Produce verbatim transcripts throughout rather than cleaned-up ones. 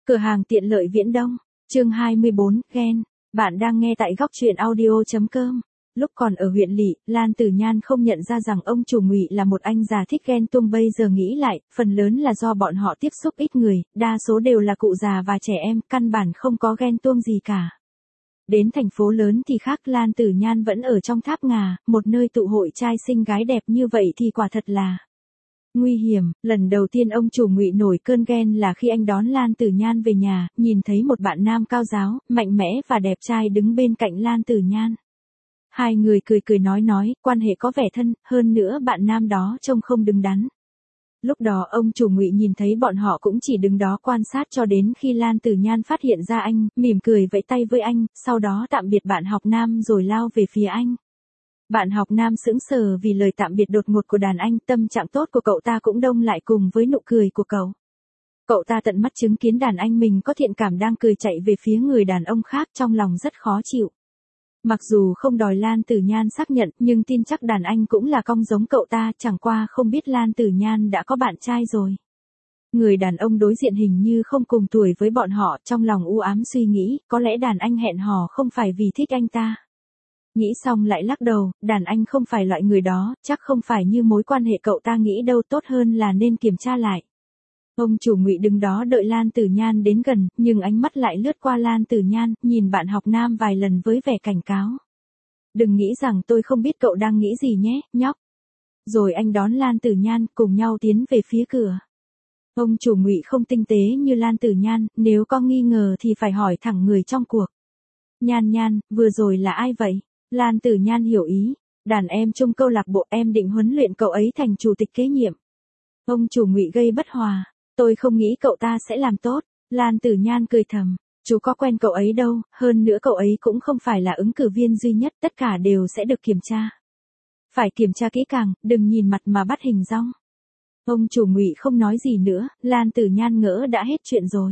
Cửa hàng tiện lợi Viễn Đông, chương hai mươi bốn, ghen. Bạn đang nghe tại góc truyện audio chấm com. Lúc còn ở huyện lỵ, Lan Tử Nhan không nhận ra rằng ông chủ Ngụy là một anh già thích ghen tuông. Bây giờ nghĩ lại, phần lớn là do bọn họ tiếp xúc ít người, đa số đều là cụ già và trẻ em, căn bản không có ghen tuông gì cả. Đến thành phố lớn thì khác, Lan Tử Nhan vẫn ở trong tháp ngà, một nơi tụ hội trai xinh gái đẹp như vậy thì quả thật là nguy hiểm. Lần đầu tiên ông chủ Ngụy nổi cơn ghen là khi anh đón Lan Tử Nhan về nhà, nhìn thấy một bạn nam cao giáo, mạnh mẽ và đẹp trai đứng bên cạnh Lan Tử Nhan. Hai người cười cười nói nói, quan hệ có vẻ thân, hơn nữa bạn nam đó trông không đứng đắn. Lúc đó ông chủ Ngụy nhìn thấy bọn họ cũng chỉ đứng đó quan sát cho đến khi Lan Tử Nhan phát hiện ra anh, mỉm cười vẫy tay với anh, sau đó tạm biệt bạn học nam rồi lao về phía anh. Bạn học nam sững sờ vì lời tạm biệt đột ngột của đàn anh, tâm trạng tốt của cậu ta cũng đông lại cùng với nụ cười của cậu. Cậu ta tận mắt chứng kiến đàn anh mình có thiện cảm đang cười chạy về phía người đàn ông khác, trong lòng rất khó chịu. Mặc dù không đòi Lan Tử Nhan xác nhận, nhưng tin chắc đàn anh cũng là cong giống cậu ta, chẳng qua không biết Lan Tử Nhan đã có bạn trai rồi. Người đàn ông đối diện hình như không cùng tuổi với bọn họ, trong lòng u ám suy nghĩ, có lẽ đàn anh hẹn hò không phải vì thích anh ta. Nghĩ xong lại lắc đầu, đàn anh không phải loại người đó, chắc không phải như mối quan hệ cậu ta nghĩ đâu, tốt hơn là nên kiểm tra lại. Ông chủ Ngụy đứng đó đợi Lan Tử Nhan đến gần, nhưng ánh mắt lại lướt qua Lan Tử Nhan, nhìn bạn học nam vài lần với vẻ cảnh cáo. Đừng nghĩ rằng tôi không biết cậu đang nghĩ gì nhé, nhóc. Rồi anh đón Lan Tử Nhan, cùng nhau tiến về phía cửa. Ông chủ Ngụy không tinh tế như Lan Tử Nhan, nếu có nghi ngờ thì phải hỏi thẳng người trong cuộc. Nhan Nhan, vừa rồi là ai vậy? Lan Tử Nhan hiểu ý, đàn em chung câu lạc bộ, em định huấn luyện cậu ấy thành chủ tịch kế nhiệm. Ông chủ Ngụy gây bất hòa, tôi không nghĩ cậu ta sẽ làm tốt. Lan Tử Nhan cười thầm, chú có quen cậu ấy đâu, hơn nữa cậu ấy cũng không phải là ứng cử viên duy nhất, tất cả đều sẽ được kiểm tra. Phải kiểm tra kỹ càng, đừng nhìn mặt mà bắt hình dong. Ông chủ Ngụy không nói gì nữa, Lan Tử Nhan ngỡ đã hết chuyện rồi.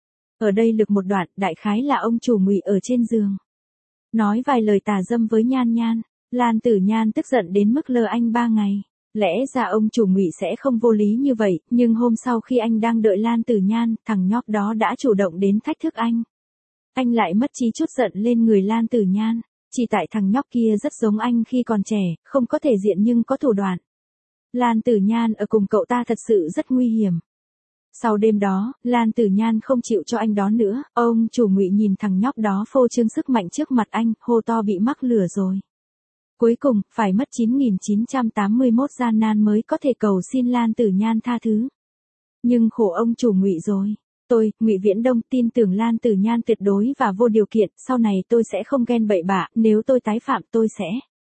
Ở đây lược một đoạn, đại khái là ông chủ Ngụy ở trên giường nói vài lời tà dâm với Nhan Nhan. Lan Tử Nhan tức giận đến mức lơ anh ba ngày. Lẽ ra ông chủ Ngụy sẽ không vô lý như vậy, nhưng hôm sau khi anh đang đợi Lan Tử Nhan, thằng nhóc đó đã chủ động đến thách thức anh. Anh lại mất trí chút giận lên người Lan Tử Nhan, chỉ tại thằng nhóc kia rất giống anh khi còn trẻ, không có thể diện nhưng có thủ đoạn. Lan Tử Nhan ở cùng cậu ta thật sự rất nguy hiểm. Sau đêm đó, Lan Tử Nhan không chịu cho anh đó nữa, ông chủ Ngụy nhìn thằng nhóc đó phô trương sức mạnh trước mặt anh, hô to bị mắc lửa rồi. Cuối cùng, phải mất chín nghìn chín trăm tám mươi mốt gian nan mới có thể cầu xin Lan Tử Nhan tha thứ. Nhưng khổ ông chủ Ngụy rồi. Tôi, Ngụy Viễn Đông, tin tưởng Lan Tử Nhan tuyệt đối và vô điều kiện, sau này tôi sẽ không ghen bậy bạ, nếu tôi tái phạm tôi sẽ.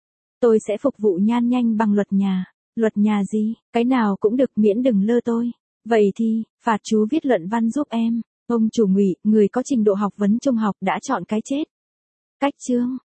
Tôi sẽ phục vụ Nhan nhanh bằng luật nhà. Luật nhà gì, cái nào cũng được miễn đừng lơ tôi. Vậy thì, phạt chú viết luận văn giúp em. Ông chủ Ngụy, người có trình độ học vấn trung học đã chọn cái chết. Cách chương.